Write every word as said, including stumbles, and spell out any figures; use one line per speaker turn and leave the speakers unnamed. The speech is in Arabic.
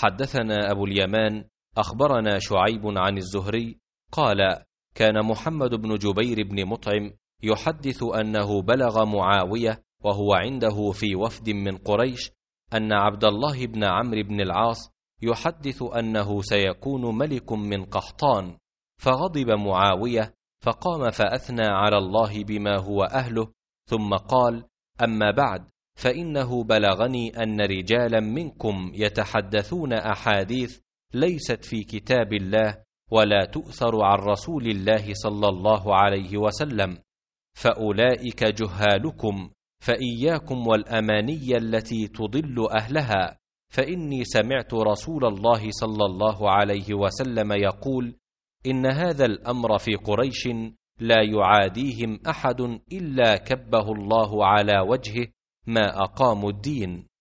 حدثنا أبو اليمان أخبرنا شعيب عن الزهري قال: كان محمد بن جبير بن مطعم يحدث أنه بلغ معاوية وهو عنده في وفد من قريش أن عبد الله بن عمرو بن العاص يحدث أنه سيكون ملك من قحطان، فغضب معاوية فقام فأثنى على الله بما هو أهله، ثم قال: أما بعد، فإنه بلغني أن رجالا منكم يتحدثون أحاديث ليست في كتاب الله ولا تؤثر عن رسول الله صلى الله عليه وسلم، فأولئك جهالكم، فإياكم والأماني التي تضل أهلها، فإني سمعت رسول الله صلى الله عليه وسلم يقول: إن هذا الأمر في قريش لا يعاديهم أحد إلا كبه الله على وجهه ما أقاموا الدين.